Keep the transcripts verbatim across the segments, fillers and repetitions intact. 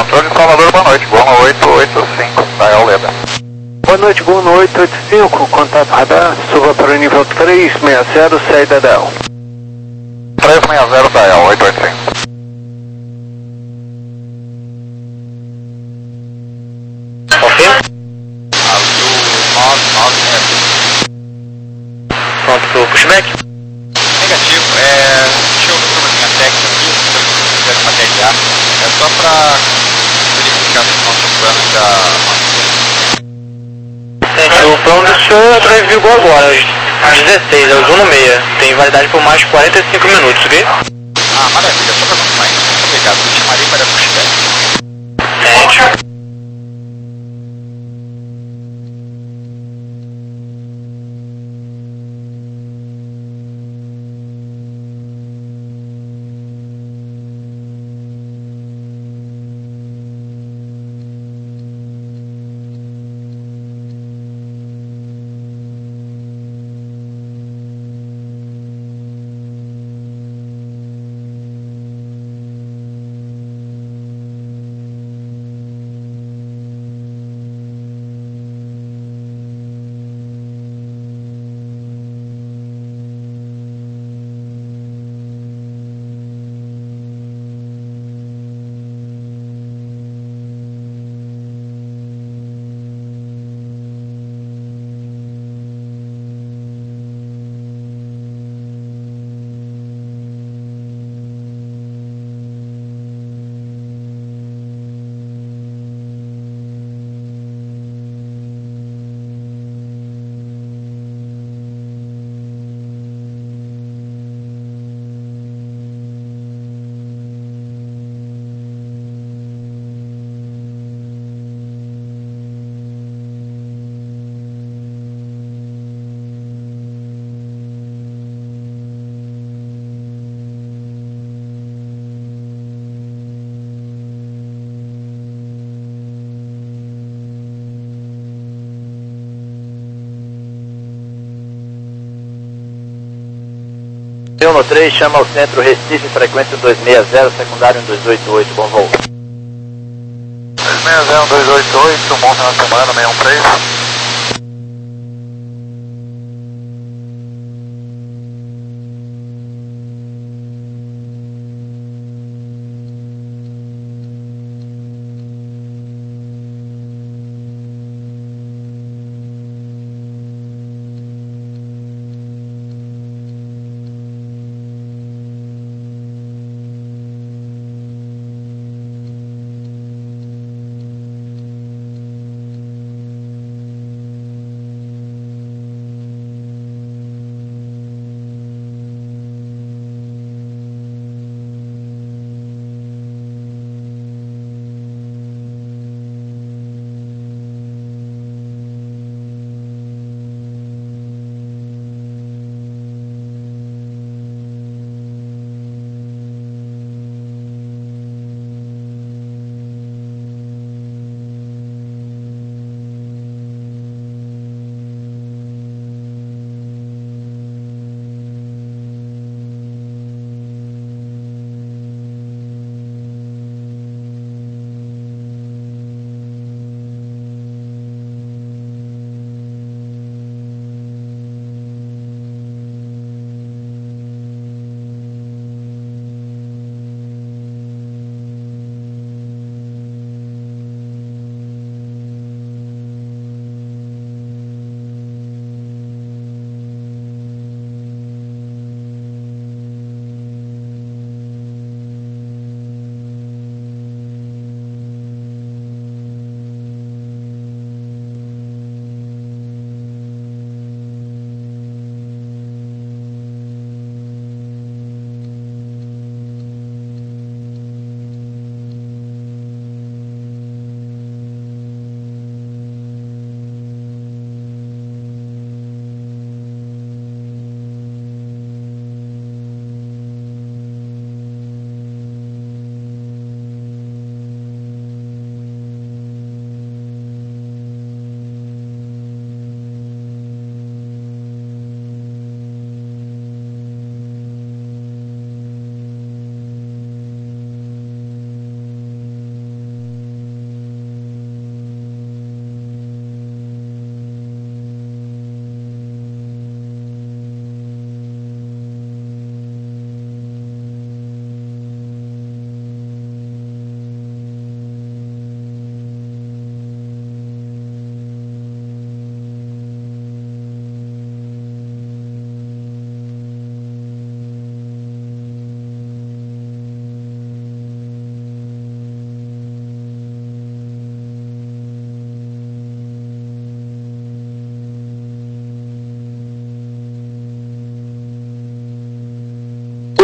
Controle de Salvador, boa noite. Goma oito oito cinco, Dial Leda. Boa noite, Goma oito oito cinco, contato radar, suba para o nível três seis zero, saída Dial. três seis zero, Dial, oito oito cinco. Confirma? Azul nove nove seis. Pronto pro pushback? Negativo, é... deixa eu ver sobre a minha técnica aqui, se eu quiser materializar. É só pra verificar se o nosso plano ainda... Gente, o plano do senhor é drive vigor agora, às dezesseis, é o Zuno seis. Tem validade por mais quarenta e cinco minutos, ok? Ah, maravilha, só pra confirmar isso. Muito obrigado, eu chamaria para pushback. Gente. Uno três, chama ao centro Recife, frequência dois seis zero, secundário dois oito oito, bom voo. dois seis zero, dois oito oito, bom final de semana, seis um três.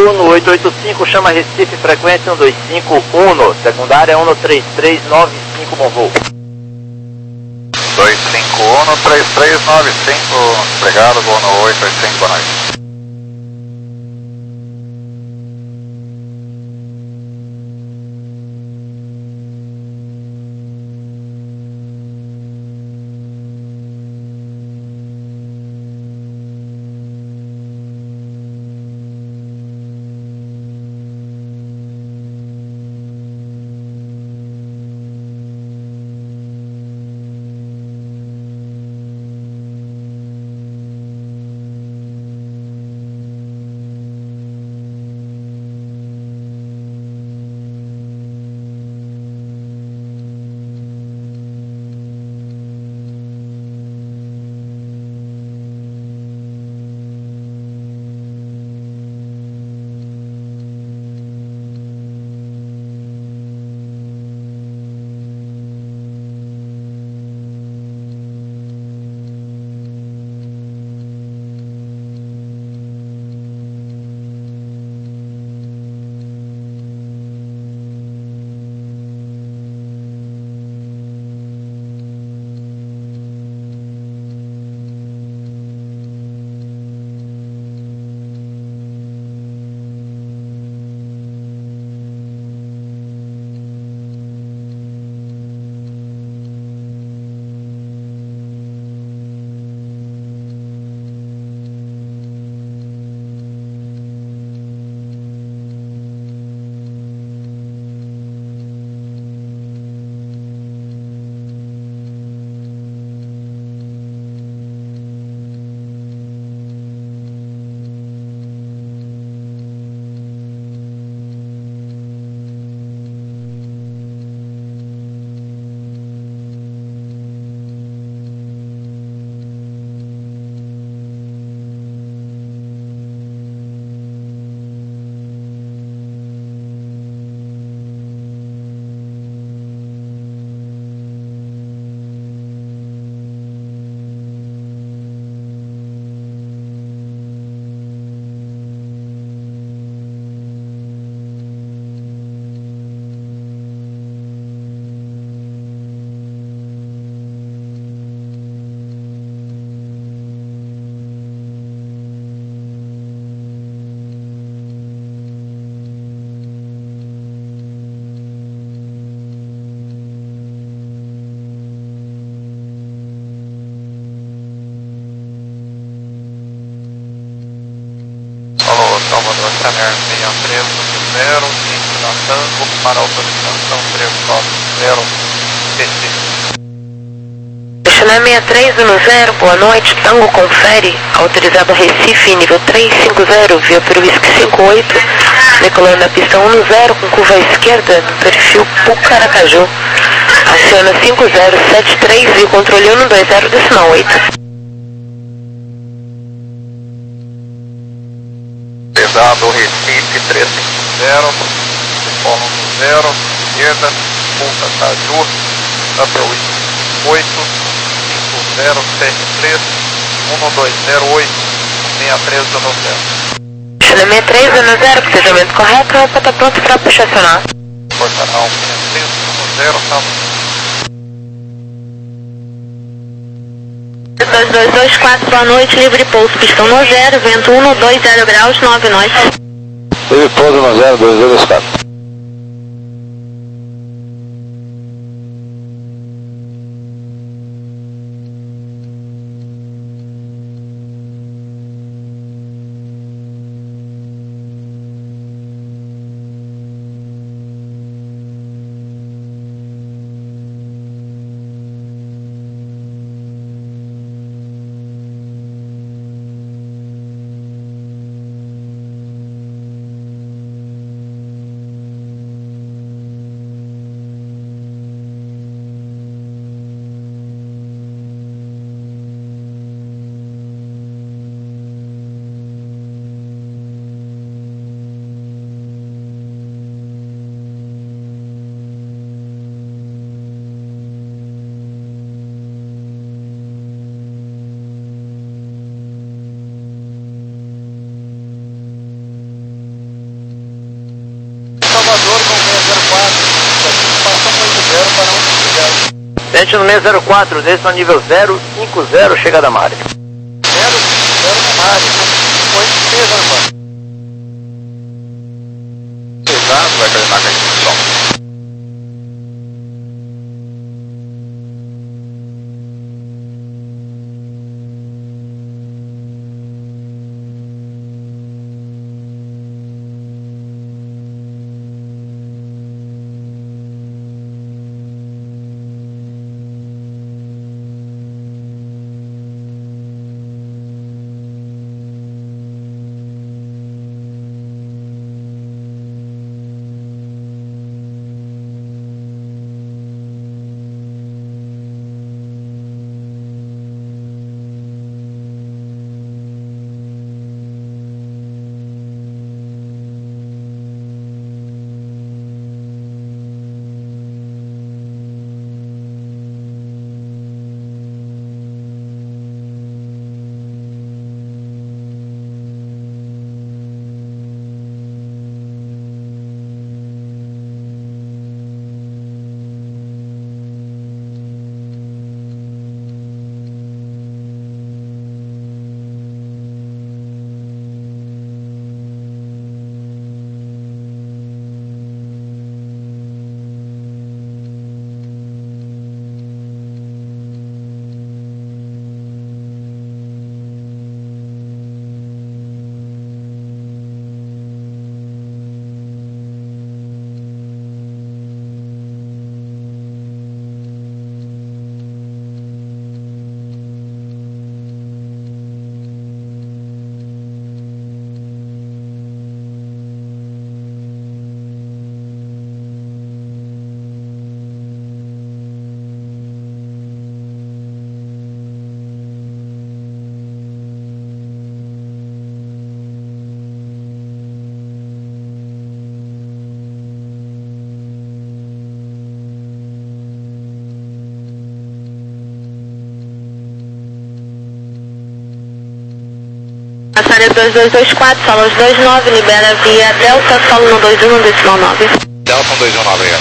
Uno oito oito cinco, chama Recife, frequência um dois cinco um, secundária um três três nove cinco, bom voo. dois cinco um, três três nove cinco, obrigado, voo no oito oito cinco, boa noite. Salvador Samer seis três zero, cinco da Tango para autorização três nove zero, Recife. Channel seis três um zero, boa noite, Tango confere, autorizado a Recife, nível trezentos e cinquenta, via para o Whisky cinquenta e oito, decolando na pista dez com curva à esquerda, no perfil Pucaracaju. Aciona cinco zero sete três e o controle cento e vinte, decimal oito. Pesado Recife trezentos e cinquenta, decola zero, esquerda, Pucaracaju, Upper Whisky oito, cinco zero sete três, um dois zero oito, seis três um zero. Channel seis três um zero, procedimento correto, rampa está pronto para puxacionar. Portanal seis três um zero, salve. dois dois dois quatro, boa noite, livre pouso, pistão no zero, vento um dois zero graus, nove nós. Livre pouso no zero, dois dois dois quatro. no seis zero quatro, desça ao nível zero cinco zero, chegada à área. zero zero na área, oito seis zero quatro. Pesado, vai cair na caixa de som. Passaria dois dois dois quatro, Solos dois nove, libera via Delta, solo no dois um, decimal nove. Delta dois um nove, obrigado.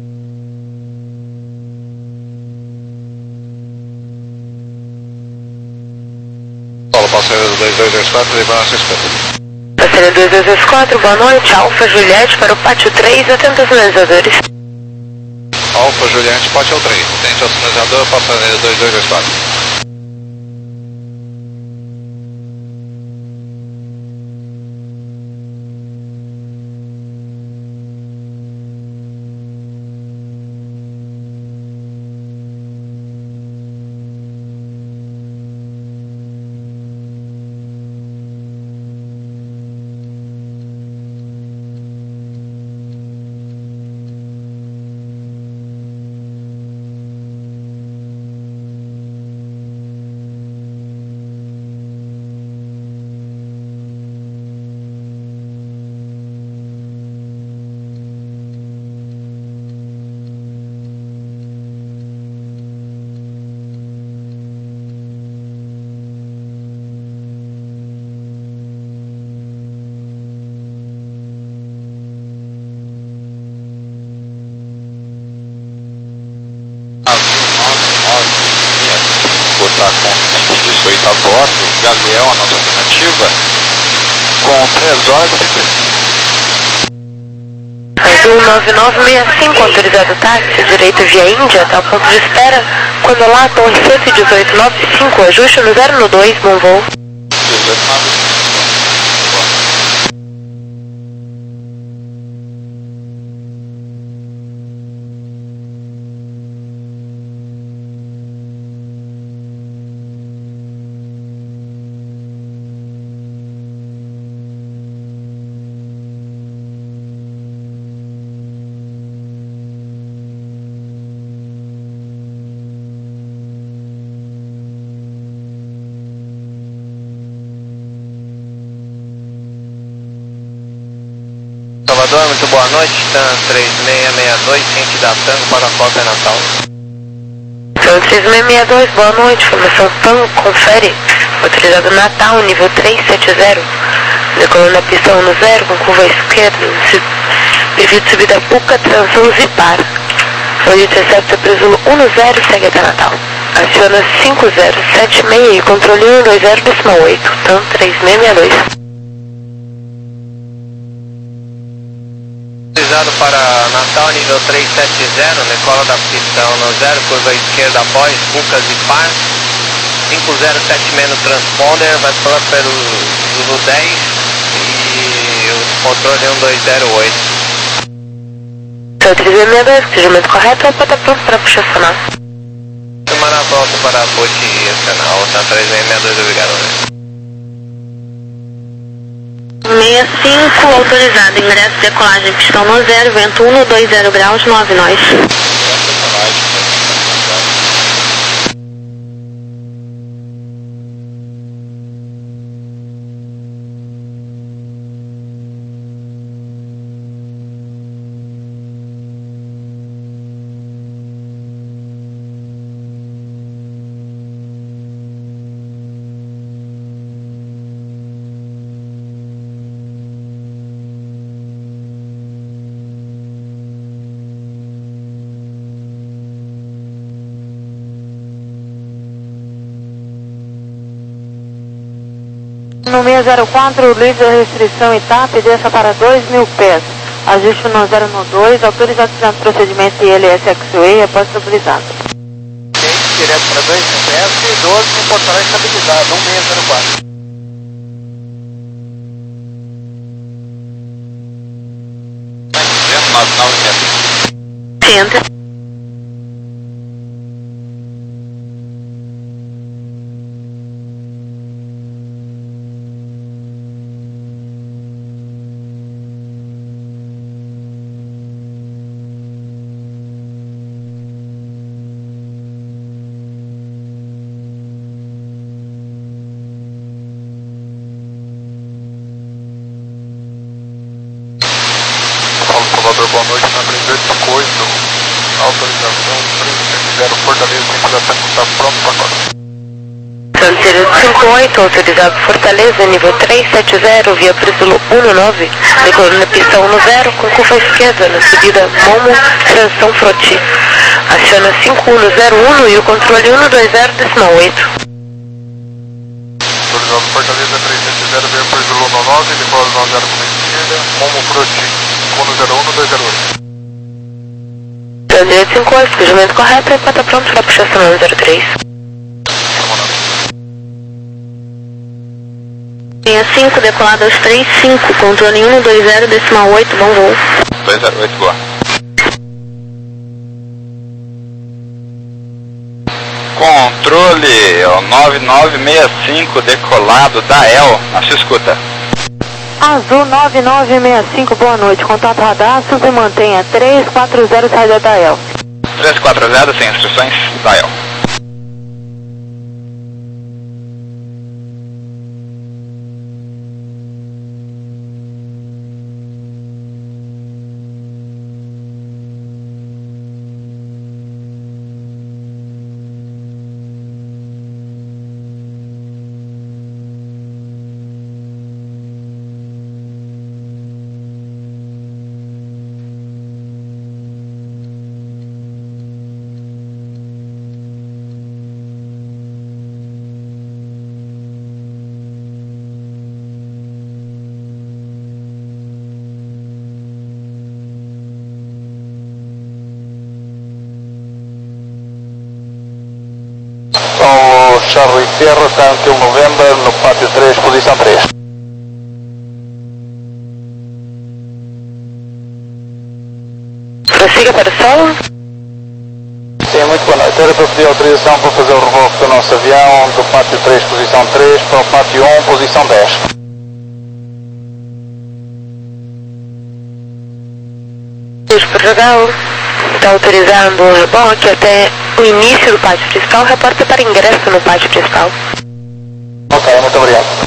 Solo, passaria dois dois dois quatro, libera cinquenta. Passaria dois dois dois quatro, boa noite, Alfa Juliette para o pátio três, atenta aos sinalizadores. Alfa Juliette, pátio três, atente ao sinalizador, passaria dois dois dois quatro. dezoito a bordo, Galeão, a nossa alternativa, com três horas e um nove nove seis cinco, autorizado táxi, direito via Índia, até o ponto de espera, quando lá, torre cento e dezoito nove cinco, ajuste no zero no dois, bom voo. Salvador, muito boa noite, TAM três seis seis dois, ciente da Tango para a Copa Natal. TAM três seis seis dois, boa noite, formação Tango, confere, autorizado Natal, nível trezentos e setenta, decolando a pista um no zero, com curva esquerda, perfil de subida Puca, transom Zipar. Onde intercepta Presumo um zero, segue até Natal. Aciona cinco zero sete seis e controle um dois zero decimal oito, T A M três seis seis dois. Autorizado para Natal, nível três sete zero, decola da pista um zero, curva esquerda após, Bucas e Par. cinco zero sete seis no transponder, vai falar pelo Zulu dez e o controle um dois zero oito. três seis seis dois, cruzamento correto, ou pode estar pronto para puxar acionar. Semana pronto para push e acionar, o T A M três seis seis dois, obrigado. sessenta e cinco, autorizado, ingresso, decolagem, pistão no zero, vento um dois zero graus, nove nós. No seis zero quatro, livre a restrição e T A P, desça para dois mil pés. Ajuste no zero no dois, autorização de procedimento I L S X-Way após estabilizado. Quente, direto para dois mil pés e doze com portal estabilizado, um seis zero quatro. Senta. Salvador, boa noite, na três oito cinco oito, autorização três sete zero, Fortaleza, tripulação está pronto para agora. Santeiro cinco oito, autorizado Fortaleza, nível três sete zero, via Presumo um nove, decolando na pista um zero, com curva esquerda, na subida Momo, transição Froti. Aciona cinco um zero um e o controle um dois zero decimal oito. Autorizado Fortaleza, três sete zero, via Presumo um nove, decolando um zero com a esquerda, Momo Froti. um zero um dois zero oito. Santeiro cinco oito, cruzamento correto, e está pronto para puxar acionar zero três. sessenta e cinco, decolado aos três cinco, controle um dois zero decimal oito, bom voo. dois zero oito, boa. Controle nove nove seis cinco, decolado da E L, na sua escuta. Azul nove nove seis cinco, boa noite. Contato radar, sub mantenha três quatro zero, saída da E L. três quatro zero, sem instruções da E L. Charlie Sierra, Tanque um November, no pátio três, posição três. Prossiga para o solo. Sim, muito boa noite. Era para pedir autorização para fazer o revoque do nosso avião do pátio três, posição três, para o pátio um, posição dez. Portugal está autorizando o reboque até o início do pátio principal, reporta para ingresso no pátio principal. Ok, muito obrigado.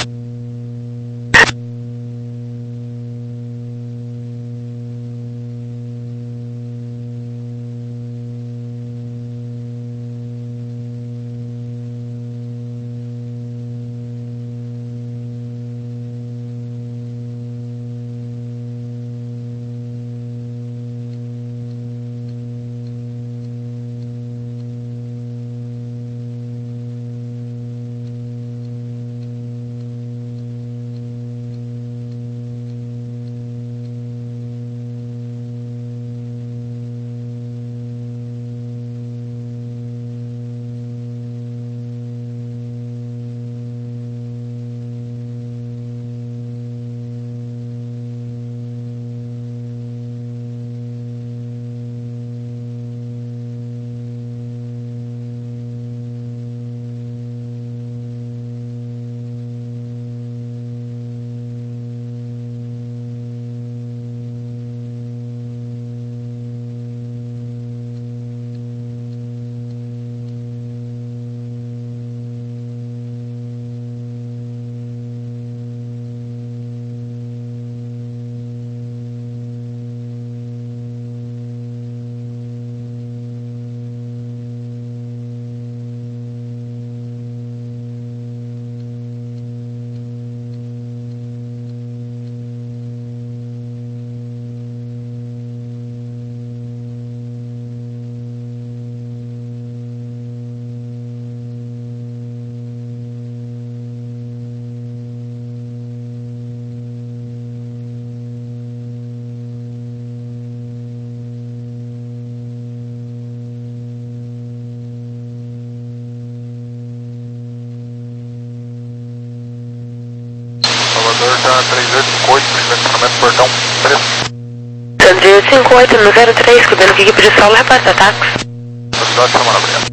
três oito cinco oito, estacionamento portão três. três oito cinco oito no zero três, cuidando que equipe de solo reparte ataques. Velocidade semana, obrigado.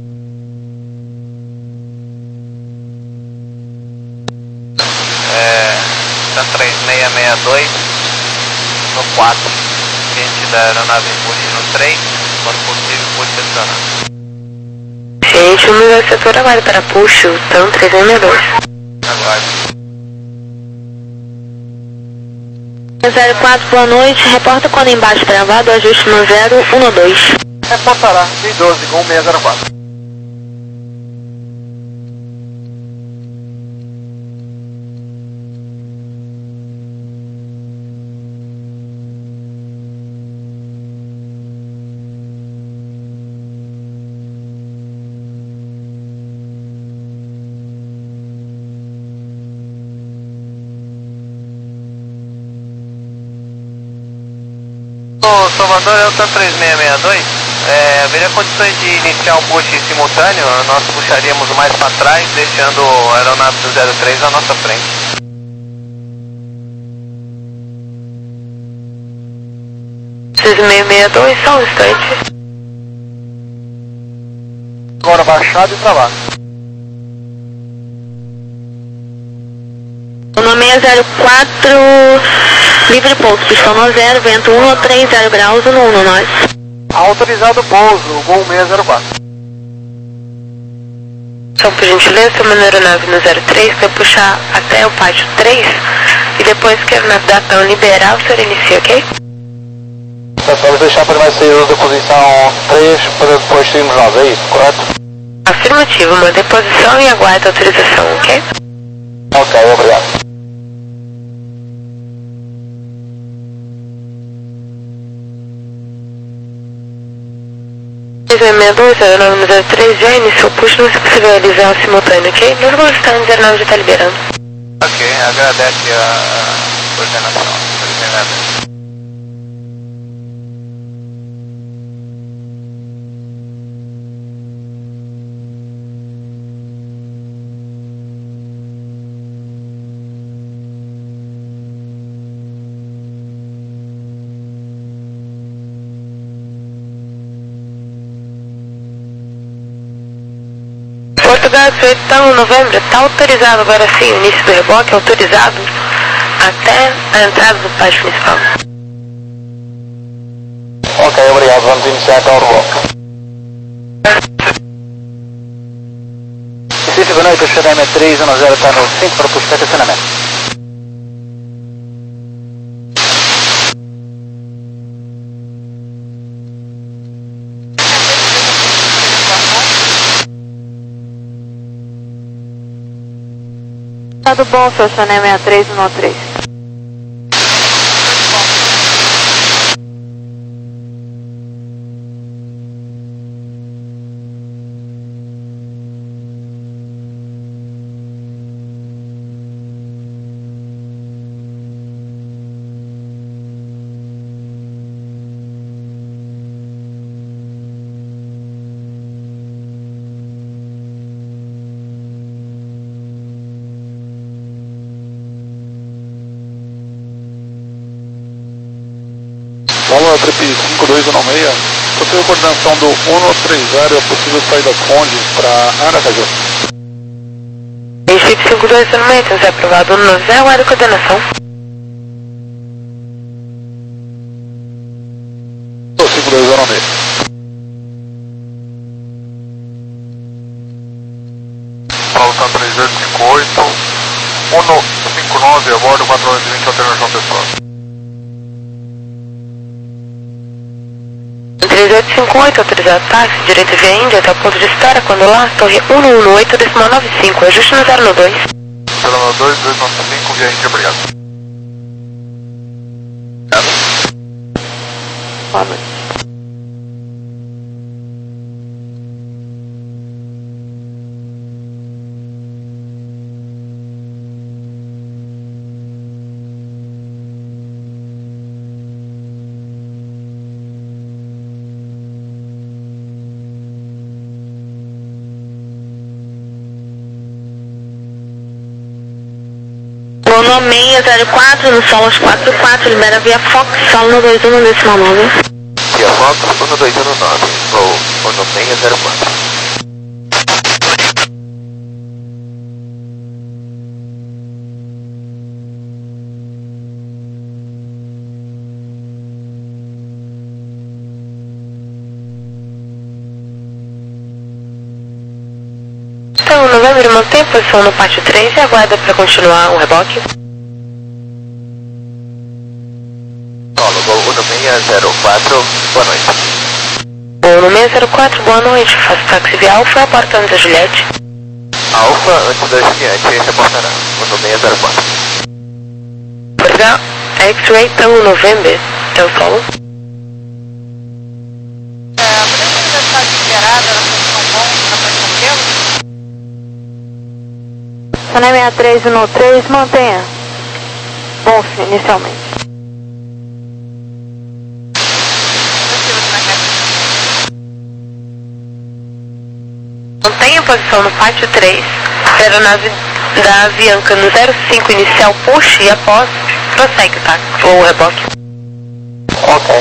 É, três seis seis dois no quatro, gente da aeronave puxe no três, quando possível puxe estacionar. Gente, o meu setor aguarda para push, então três seis seis dois. Aguarde. zero quatro, boa noite. Reporta quando embaixo travado, ajuste no zero um dois. Reportará, D doze com seis zero quatro. Ô Salvador, é o três seis seis dois, é, haveria condições de iniciar um push simultâneo, nós puxaríamos mais para trás, deixando a aeronave do zero três à nossa frente. seis seis seis dois, só um instante. Agora baixado e travado. O nome é zero quatro, livre pouso, pistão no zero, vento um três zero graus, no um, nós. Autorizado pouso, Gol seis zero quatro. Então, por gentileza, toma a aeronave no zero três para puxar até o pátio três e depois que a aeronave da T A M liberar, o senhor inicia, ok? Vamos deixar permanecer uso da posição três para depois seguirmos nós, é isso, correto? Afirmativo, manter posição e aguarda a autorização, ok? Ok, obrigado. seis seis seis dois, aeronave no zero três, já iniciou o push, não se possível realizar o simultâneo, ok? Nós vamos estar no zero nove, já está liberando. Ok, agradece a coordenação. Obrigado. Portugal dezoito, então, novembro, está autorizado agora sim, o início do reboque, autorizado até a entrada do pátio principal. Ok, obrigado, vamos iniciar então o reboque. Recife, boa noite, o C D M três um zero está no cinco para puxar estacionamento. Tudo bom, seu Chané sessenta e três um três. Bola Trip cinco dois um seis, possível coordenação do um três zero, é possível saída Conde para Aracaju. Recife cinco dois um seis, é aprovado um nove zero, área de coordenação. cinco dois um seis. Pauta três oito cinco oito, um cinco nove, a bordo quatro horas e vinte, alternação pessoal. três oito cinco oito, autorizado táxi, direito via Índia até o ponto de espera, quando lá, torre um um oito, decimal nove cinco, ajuste no zero dois. zero dois, dois nove cinco, via Índia, obrigado. Boa noite. no seis zero quatro, no solo quatro quatro, libera via Fox, solo no dois um decimal nove. Via Fox, um dois um nove, voo um seis zero quatro. Então, novembro, mantém a posição no pátio três e aguarda para continuar o reboque. Solo, voo um seis zero quatro, boa noite. Voo no seis zero quatro, boa noite. Faço táxi via Alfa, aporta antes da Juliette. Alfa, antes da Juliette, reportará, um seis zero quatro. Portugal, X-Ray, Tango November, é o solo. É, a polícia está liberada na posição bom, na posição teu? Sonai seis três um três, mantenha. Bom, inicialmente. Mantenha a posição no pátio três, aeronave da Avianca no zero cinco inicial push e após prossegue, tá? Ou reboque. Ok.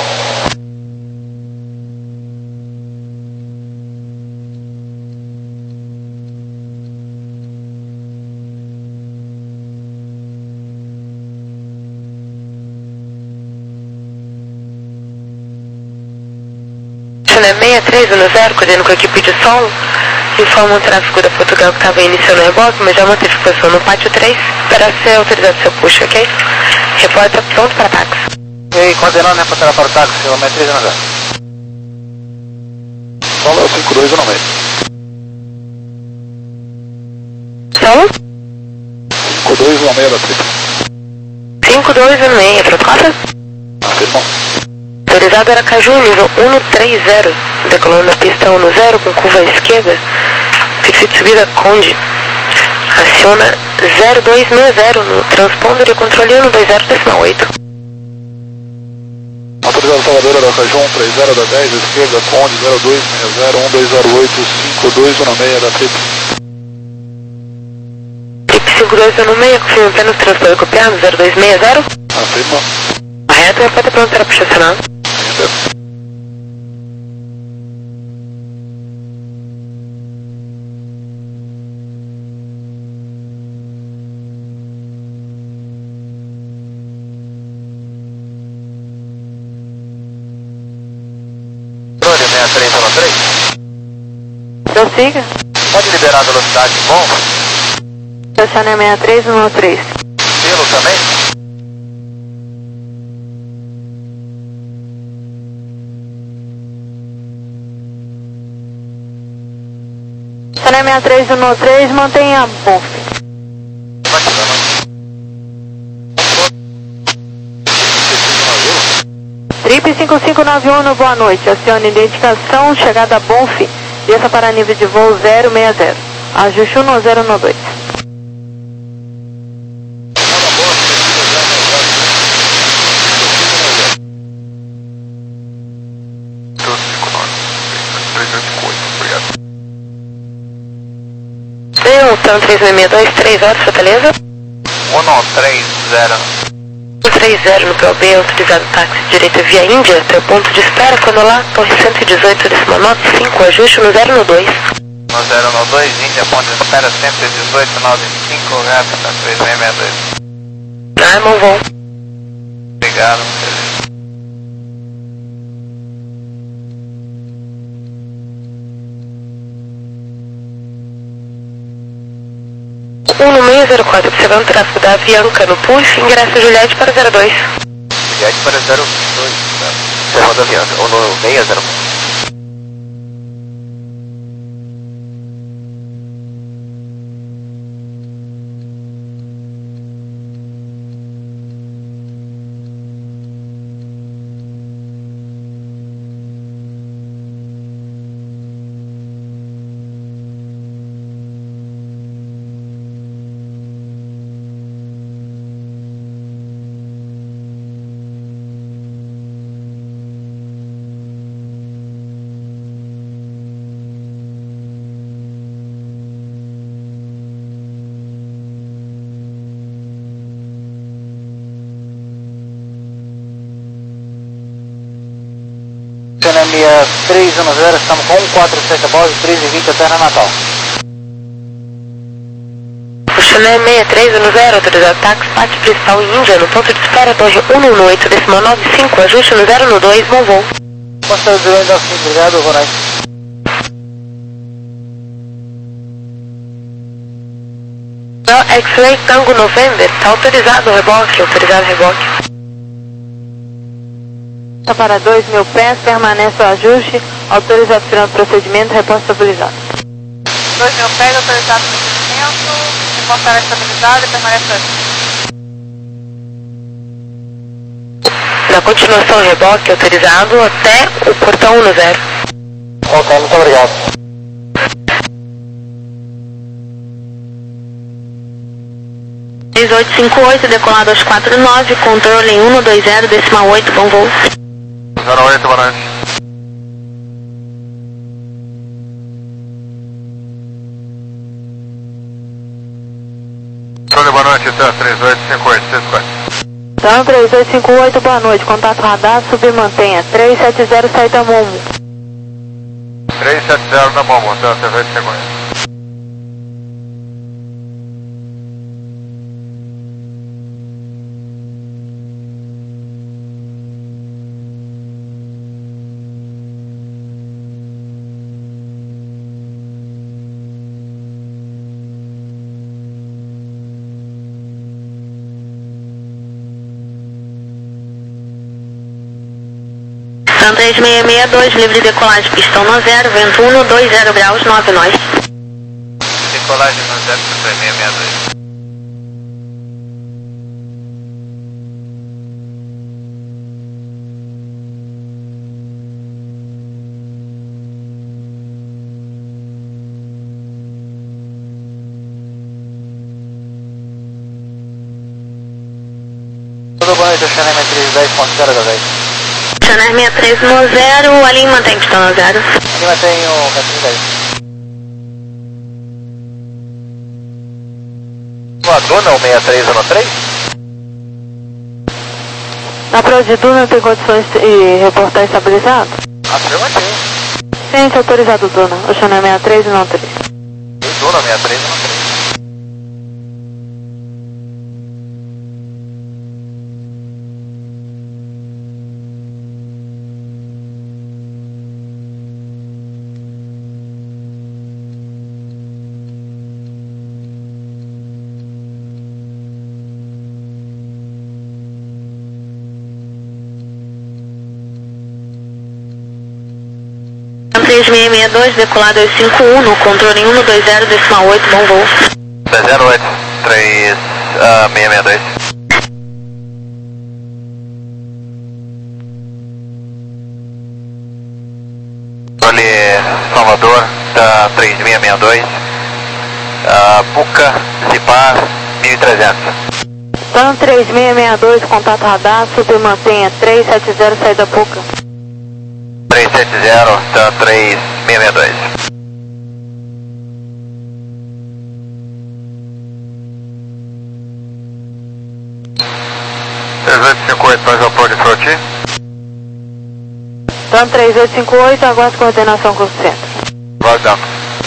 seis três um zero, coordenando com a equipe de solo, informa o tráfego da Portugal que estava iniciando o reboque, mas já manteve posição no pátio três para ser autorizado seu push, ok? Repórter pronto para táxi. E coordenando, né, para para o táxi, o seis três um zero. Solo é o cinco dois um seis. Solo? cinco dois um seis da trip. cinco dois um seis, protocolo? Afirmam. Autorizado Aracaju, nível um três zero, decolando na pista um zero com curva à esquerda, perfil de subida Conde. Aciona zero dois seis zero no transponder e controle um dois zero decimal oito. Autorizado Salvador, Aracaju, um três zero da dez, esquerda, Conde, zero dois seis zero, um dois zero oito, cinco dois um seis da trip. Trip cinco dois um seis, confirma apenas transponder copiado, zero dois seis zero. Afirma. Correto, repórter pronto para puxar sinal. seis três um três. Prossiga. Pode liberar a velocidade bom? Estacione seis três um três. Pelo também? Estacione seis três um três, mantenha bom. Trip cinco cinco nove um, boa noite. Acione identificação, chegada a Bonf, desça para nível de voo zero seis zero. Ajuste um zero um dois. Então, três seis seis dois, três horas, Fortaleza. um três zero. um três zero no P O B, autorizado táxi direita via Índia, até o ponto de espera, quando lá, torre cento e dezoito, decimal nove cinco, ajuste no zero um dois. No zero um dois, Índia, ponto de espera cento e dezoito, nove cinco, gata, três seis seis dois. Ah, irmão, voo. Obrigado. um no seis zero quatro, observando o tráfego da Avianca no push, ingresso Juliette para zero dois. Juliette para zero dois, tá? Observando a Avianca, ou no seis zero. seis três um zero, estamos com um quatro sete a bordo, três e vinte até na Natal. Channel seis três um zero, autorizado táxi, parte principal em Índia, no ponto de espera, torre um um oito, decimal nove cinco, ajuste no zero no dois, bom voo. Costa do Grande assim, obrigado, Ronai. X-Ray Tango November, tá autorizado o reboque, autorizado o reboque. Para dois mil pés, permanece o ajuste, autorizado final do procedimento, reposto estabilizado. dois mil pés, autorizado o procedimento, repostar estabilizado e permanece o ajuste. Na continuação, reboque autorizado até o portão um zero. Ok, muito obrigado. três oito cinco oito, decolado aos quatro nove, controle em um dois zero, decimal oito, bom voo. zero oito, boa noite. Controle, boa noite, tá, três oito cinco oito, seis quatro. Então, três oito cinco oito, boa noite, contato radar, submantenha, três sete zero, saída Momo. três sete zero da Momo, tá, três oito cinco oito. três seis seis dois, livre de decolagem, pistão no zero, vento um, dois zero graus, nove nós. Decolagem no zero, três seis seis dois. Tudo bom, eu Channel seis três dez ponto zero da dez. Channel seis três no zero, a linha mantém pistão no zero. Aqui mantém o Catinho dez. O Duna, o seis três um três? Na prova de Duna tem condições de reportar estabilizado? Afirmativo. Ciência autorizado Duna, o Channel seis três um três. Duna, seis três um três. três seis seis dois, decolado dois cinco um, no controle em um dois zero, decimal oito, bom voo. zero oito, três seis seis dois. Controle Salvador, tá três seis seis dois. Uh, Puca, Zipar, mil e trezentos. Então, três seis seis dois, contato radar, submantenha, três sete zero, saída Puca. três sete zero, tá três seis seis dois. três oito cinco oito, faz o apoio de froti. Então, três oito cinco oito, aguarde coordenação com o centro. Guardamos.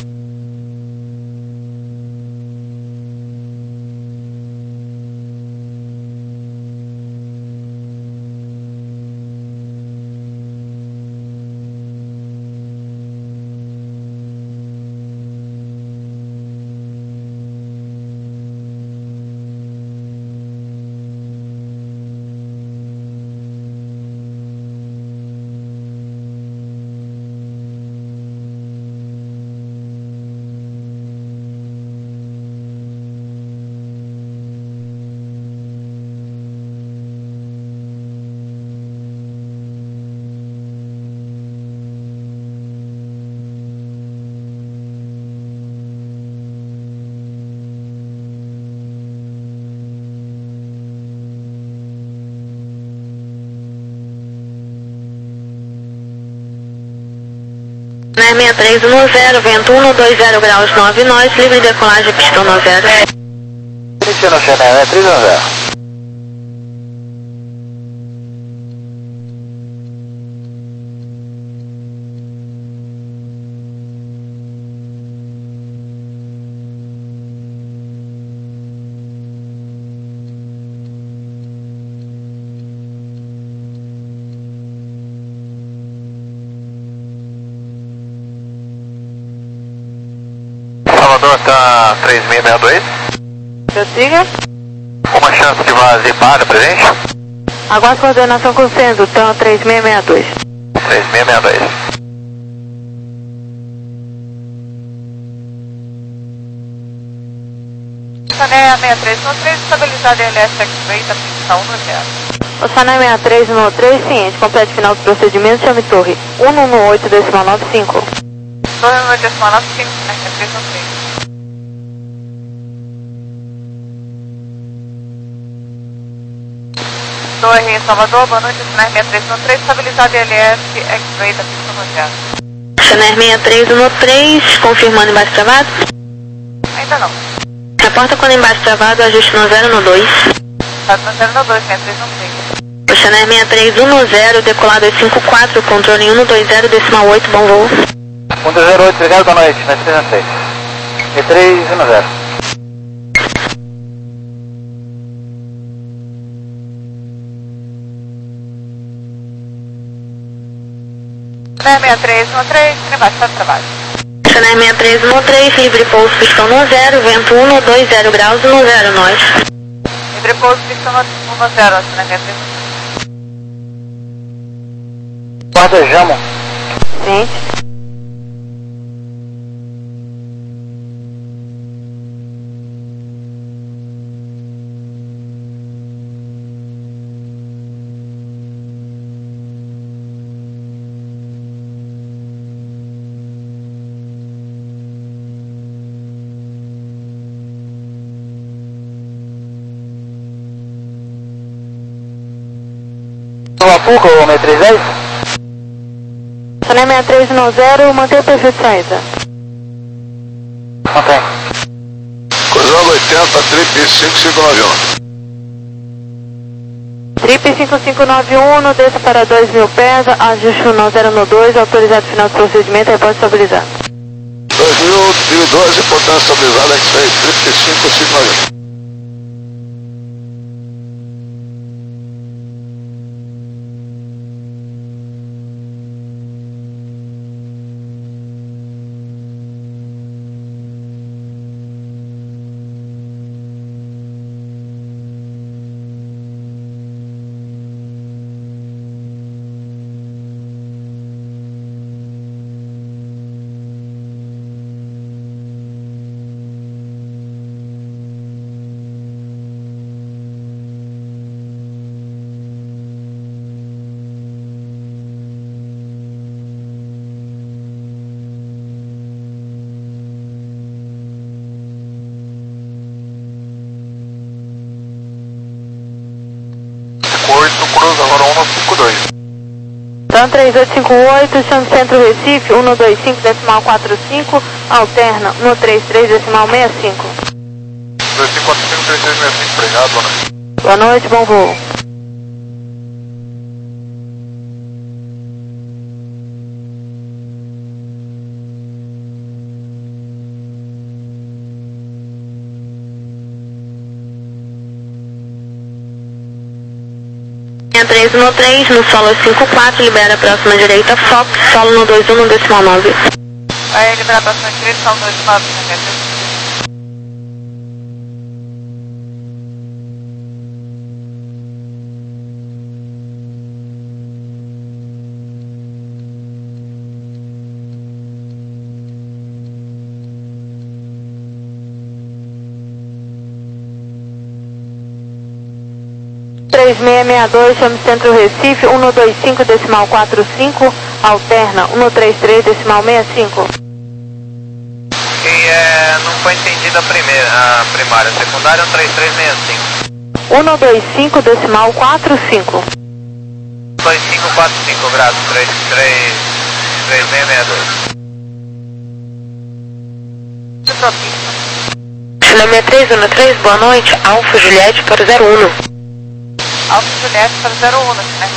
seis três um zero, vento um dois zero graus, nove nós, livre de decolagem, pistão no zero. Iniciando Channel seis três um zero. na três seis seis dois. Prossiga. Uma chance de vazio para presente. Aguarde coordenação com o centro, então três seis seis dois. três seis seis dois. Sané sessenta e três um três, estabilizado L S X-Ray da pista um no zero. O Sané sessenta e três um três, ciente, complete final do procedimento, chame torre um um oito decimal nove cinco. Torre um um oito decimal nove cinco, sessenta e três um três. Torre em Salvador, boa noite, Sané sessenta e três um três, estabilizado L S X-Ray da pista um no zero. Sané sessenta e três um três, confirmando embaixo travado. Ainda não. Reporta quando embaixo travado, ajuste no zero no dois. Tá no zero no dois, sessenta e três um três. O Sané sessenta e três um zero, decolado dois cinco quatro, controle um dois zero decimal oito, bom voo. um dois zero oito, obrigado, boa noite, sessenta e três um três. sessenta e três um zero. Sané sessenta e três um três, embaixo está de trabalho. Sané sessenta e três um três, livre pouso, pistão no zero, vento um dois zero graus no zero, nós. Livre pouso, pista um no zero, Sané sessenta e três um três. Guardejamos. Ciente. Nova Fuca, o sessenta e três dez? Sané sessenta e três um zero, mantém o perfil de saída. Ok. Cruzando oitenta, trip cinco cinco nove um. Trip cinco cinco nove um, desça para dois mil pés, ajuste no zero no dois, autorizado final do procedimento, reporte estabilizado. dois mil e doze, potência estabilizada, X-Ray, trip cinco cinco nove um. oito, cruza agora um cinco dois. Então três oito cinco oito, chame Centro Recife, um dois cinco decimal quatro cinco, alterna um três três decimal seis cinco. dois cinco quatro cinco, três seis seis cinco, obrigado, boa noite. Boa noite, bom voo. três um três, no solo cinco quatro, libera a próxima direita, Fox, solo no dois um decimal nove. Vai liberar a próxima direita, são dois nove, sessenta e três. três seis seis dois, chame Centro Recife, um dois cinco decimal quatro cinco, alterna um três três decimal seis cinco. E é, não foi entendida a primeira, a primária, a secundária é um três três seis cinco. um dois cinco decimal quatro cinco. dois cinco quatro cinco, graças, três três três seis seis dois. Sané três um três, boa noite, Alfa Juliette para o zero um. Alfa Juliette para zero um, né?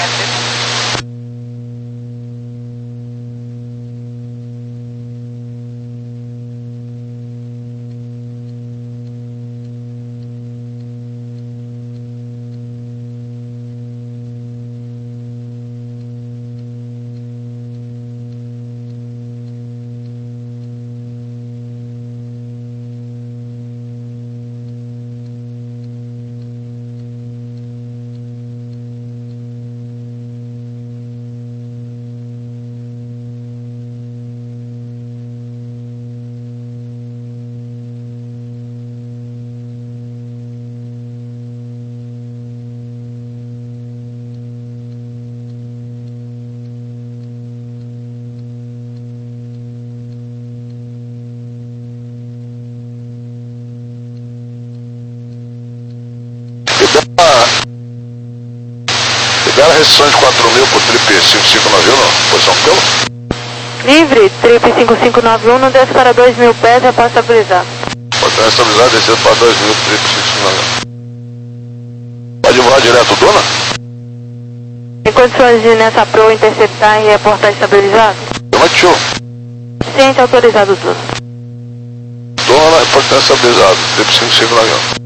restrição de quatro mil por trip cinco cinco nove um, posição pelo. Livre, trip cinco cinco nove um, desce para dois mil pés, após estabilizado. Portão estabilizado, descendo para dois mil, trip cinco cinco nove um. Pode voar direto, dona? Tem condições de nessa pro interceptar e reportar estabilizado? Chama tio. Ciente autorizado, tudo. Dona, portão estabilizado, trip cinco cinco nove um.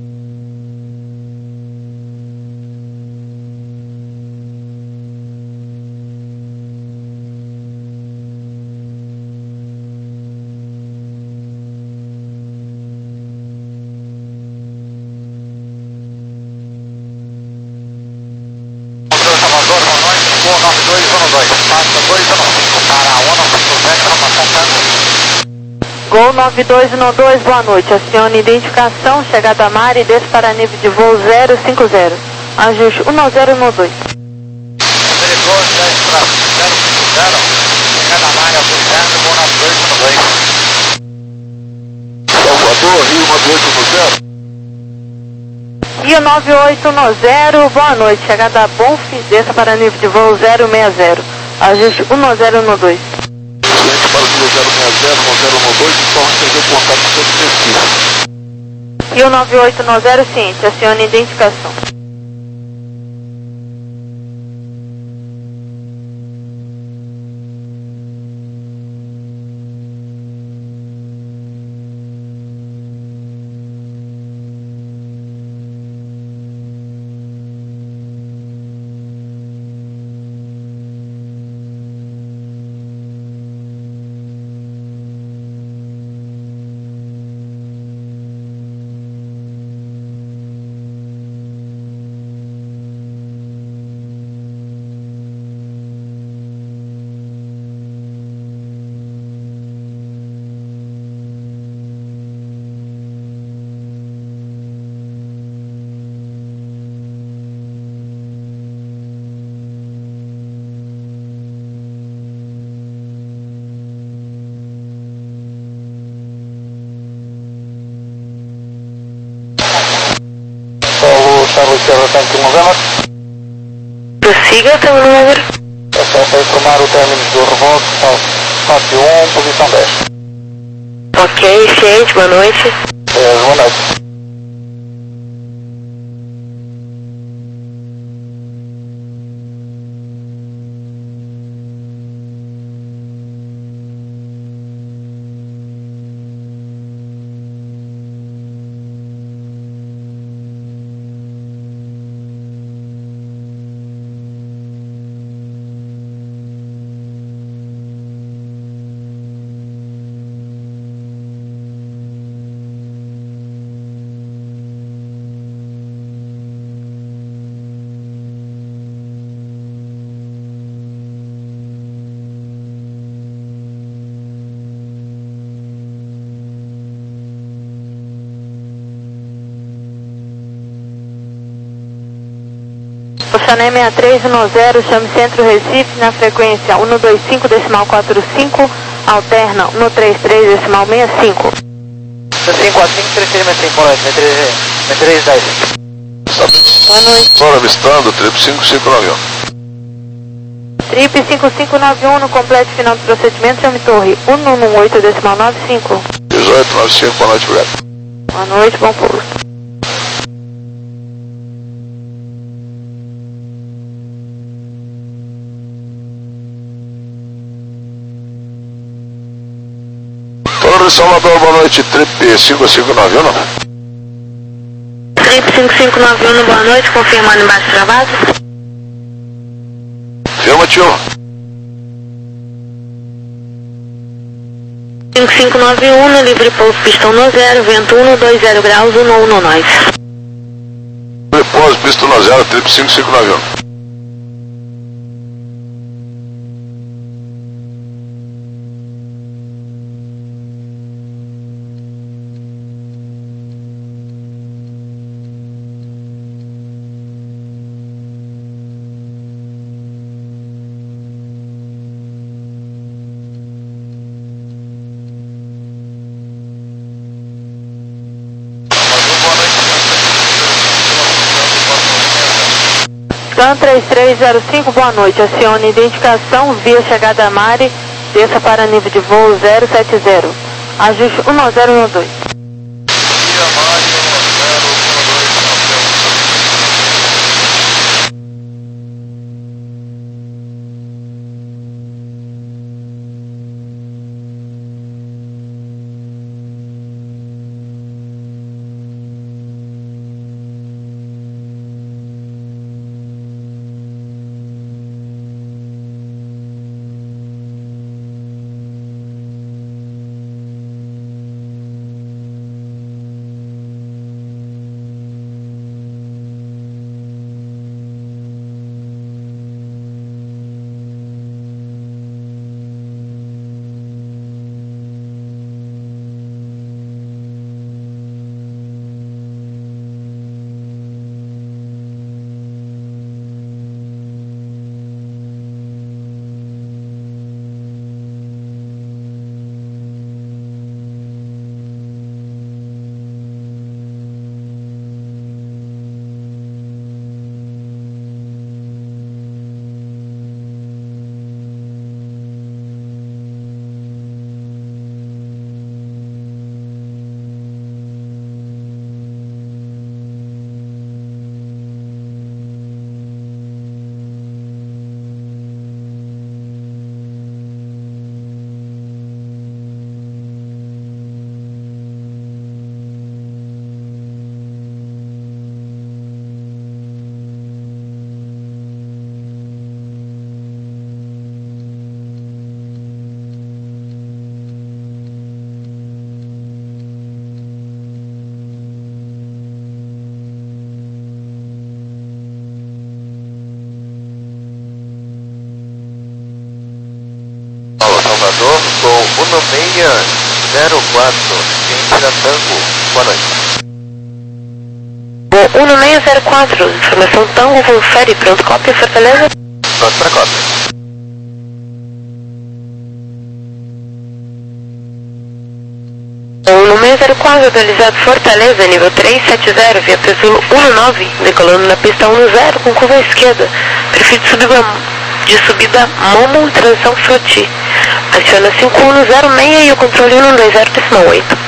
Gol nove dois um dois, boa noite. Acione identificação, chegada a mar e desce para nível de voo zero cinco zero. Ajuste um zero um dois. Perigoso, desce para zero cinco zero, chegada a mar, autorizado, gol nove dois um dois. Salvador, Rio nove oito um zero. Rio nove oito um zero, boa noite. Chegada a Bonf, desça para nível de voo zero seis zero. Ajuste um zero um dois. Cliente para o zero seis zero, um zero um dois, informa que perdeu contato com o seu Rio nove oito um zero, ciente, acione identificação. Prossiga, seu número. É só para informar o término do revolto, quatro um, posição dez. Ok, ciente, boa noite. É, boa noite. Oceané sessenta e três um zero, chame Centro Recife na frequência um dois cinco decimal quatro cinco, alterna um três três decimal sessenta e cinco. cinco quatro cinco, transferimento cinco, boa noite, meia três dez. Boa noite. Agora avistando, trip cinco cinco nove um. Trip cinco cinco nove um, no completo final do procedimento, chame Torre um um oito decimal nove cinco. dezoito noventa e cinco, boa noite, obrigado. Boa noite, bom pouso. Torre Salvador, boa noite, trip cinco cinco nove um. Trip cinco cinco nove um, boa noite, confirmando embaixo travado. Filma, tio. cinco cinco nove um, no livre pouso, pistão no zero, vento um dois zero graus, um um no nós. Livre pouso, pistão no zero, trip cinco cinco nove um. TAM três três zero cinco, boa noite. Acione identificação via chegada a Mari, desça para nível de voo zero sete zero. Ajuste um zero um dois. Via Mari, um zero um dois. Salvador, com um seis zero quatro, Quintira Tango, boa noite. Voo um seis zero quatro, informação Tango, voo Ferry, pronto, cópia, Fortaleza? Pronto para cópia. um seis zero quatro, atualizado Fortaleza, nível três sete zero, via Pesulo um nove, decolando na pista um zero com curva à esquerda, perfil de subida, de subida Momo, transição Froti. Aciona cinco um zero seis e o controle um dois zero oito.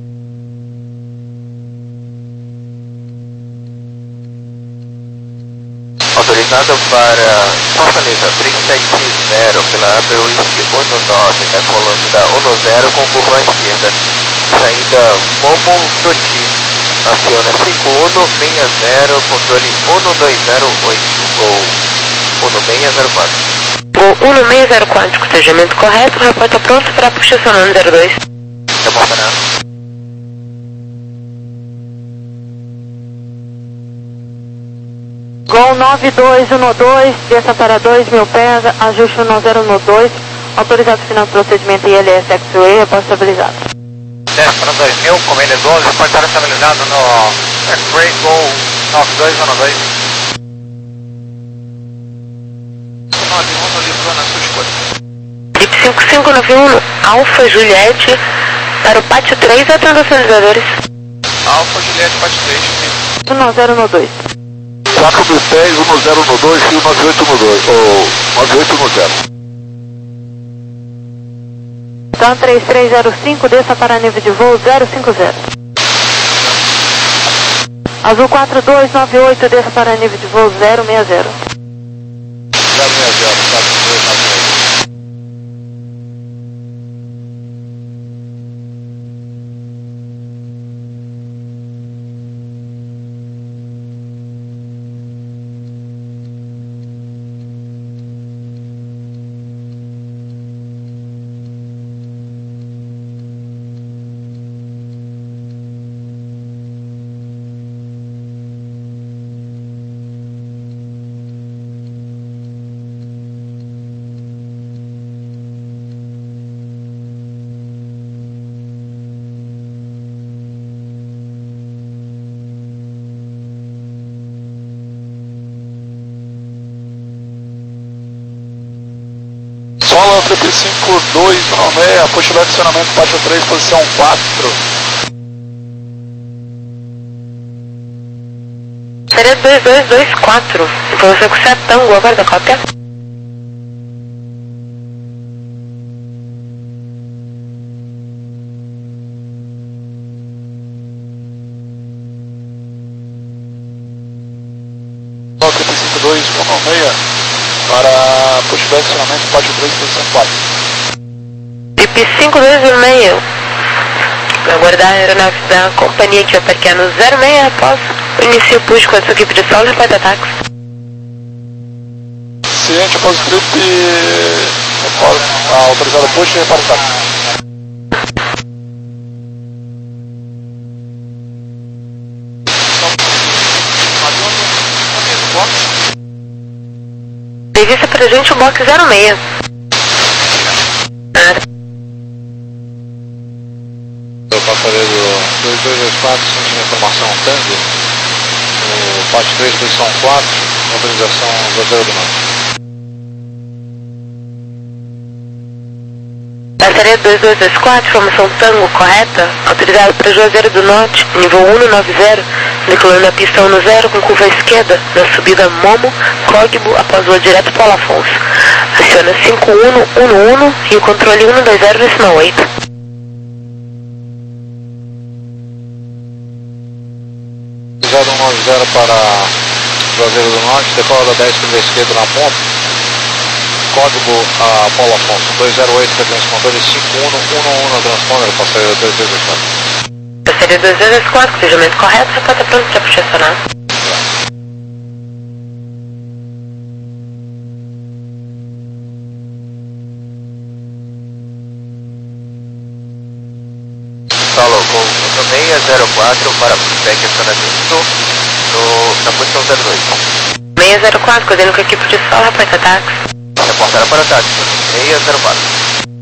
Autorizado para Fortaleza três sete zero pela A B U um nove, decolando da um zero com curva à esquerda. Saída Momo Froti. Aciona cinco um seis zero, controle um dois zero oito ou um seis zero quatro. Voo um seis zero quatro, cortejamento correto, reporta pronto para puxação no zero dois. Tá bom, para Gol nove dois um dois, desça para dois mil pés, ajuste um zero um dois, autorizado final do procedimento I L S X-Way, após estabilizado. desce para dois mil, comando doze, pode estar estabilizado no X-Ray, Gol nove dois um dois. nove um, livrou na sua escolha. Lip cinco cinco nove um, Alfa Juliette, para o pátio três, atenda os sinalizadores. Alfa Juliette, pátio três, um zero um dois. quatro mil pés, um zero um dois, fio nove oito um dois, ou nove oito um zero. TAM três três zero cinco, desça para nível de voo zero cinco zero. Azul quatro dois nove oito, desça para nível de voo zero seis zero. zero seis zero, quatro dois nove oito. Sola três cinco dois um seis, apostila adicionamento pátio três, posição quatro. Seria dois dois dois quatro. Informação que você é Tango, aguarda a cópia. trinta e cinco dois um seis para pushback acionamento, parte três, posição quatro. I P cinco dois um seis. Aguardar a aeronave da companhia que vai parquear no zero seis após inicio o push com a sua equipe de solo e reparte ataques. Ciente após o trip, após a autorizada push e reparte ataques. Revista pra gente o box zero seis. Ah. O passageiro dois dois dois quatro, sentindo a informação Tango, o parte três, posição quatro, autorização zero do norte. Passageiro dois dois dois quatro, informação Tango correta, autorizado para Juazeiro do Norte, nível um nove zero, decolando a pista um zero com curva à esquerda, na subida Momo, Código, após voo direto para o Afonso. Aciona cinco um um um e o controle um dois zero decimal oito. zero um nove zero para Juazeiro do Norte, decola da dez para a esquerda na ponta, código a Paulo Afonso, dois zero oito para transponder, cinco um um um na transponder, passageiro dois dois dois quatro. Passageiro dois dois dois quatro, cruzamento correto, repórter pronto para posicionar. Solo com seis zero quatro para pushback acionamento no, na posição zero dois. seis zero quatro, coordenando com a equipe de solo, repórter ataques. Reportar para ataque, seis zero quatro.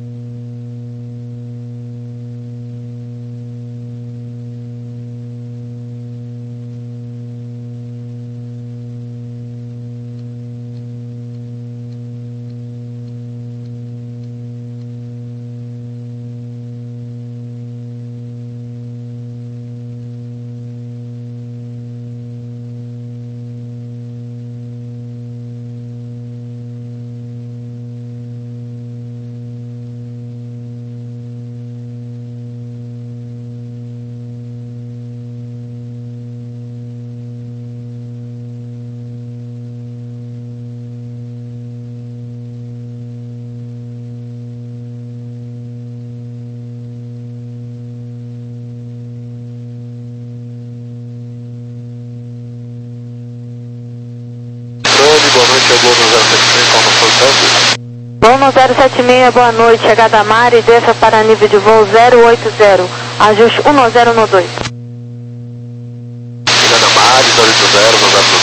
Boa noite, é o Gol no zero sete seis, como foi o Tango? Gol no zero sete seis, boa noite, chegada a Mari, desça para nível de voo zero oito zero, ajuste um zero um dois. Chegada a Mari, zero oito zero, no zero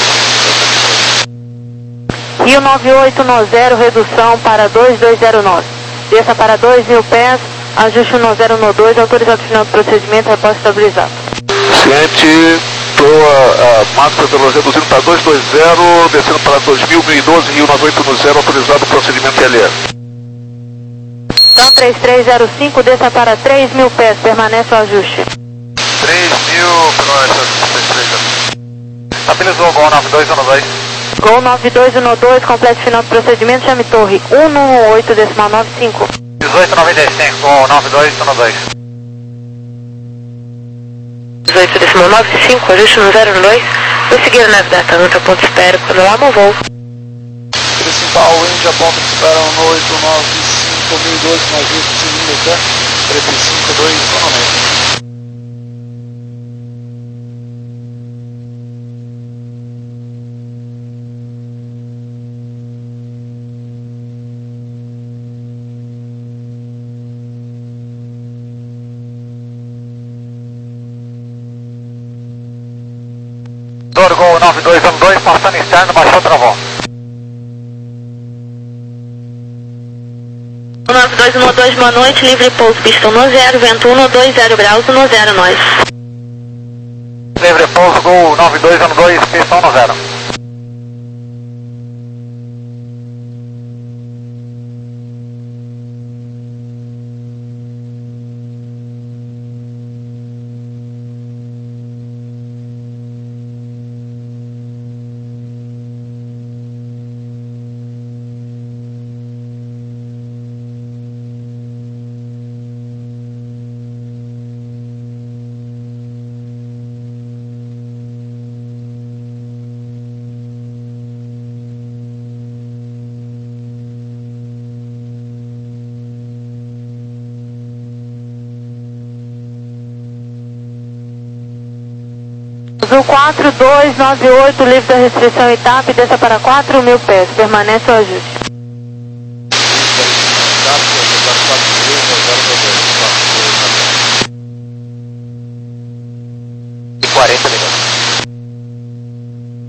dois. Rio nove oito nove zero, redução para dois dois zero nove. Desça para dois mil pés, ajuste um zero um dois, autorizado final do procedimento, repórter estabilizado. Ciente, proa a máxima pelo reduzindo para dois dois zero, descendo para dois mil e doze, Rio nove oito zero, autorizado procedimento L E. Então três três zero cinco, desça para três mil pés, permanece o ajuste. três mil, pronto, três três zero. Estabilizou, Gol nove dois um dois. Gol nove dois um dois, completo final do procedimento, chame torre um um oito, decimal nove cinco. dezoito noventa e cinco, Gol nove dois um dois. dezoito decimal nove cinco, ajuste no zero dois. Vou seguir a nave da Atalanta, ponto de espera, quando lá no voo. Principal, Índia, ponto de espera um oito nove cinco mil e doze, mais oito cilindros, né? trinta e cinco dois um seis. Gol nove dois um dois, passando externo, baixou o travão. nove dois um dois, boa noite, livre pouso, pista um zero, vento um dois zero graus, um zero nós. Livre pouso, Gol nove dois um dois, pista um zero. Azul quatro dois nove oito, livre da restrição e TAP, desça para quatro mil pés, permanece o ajuste.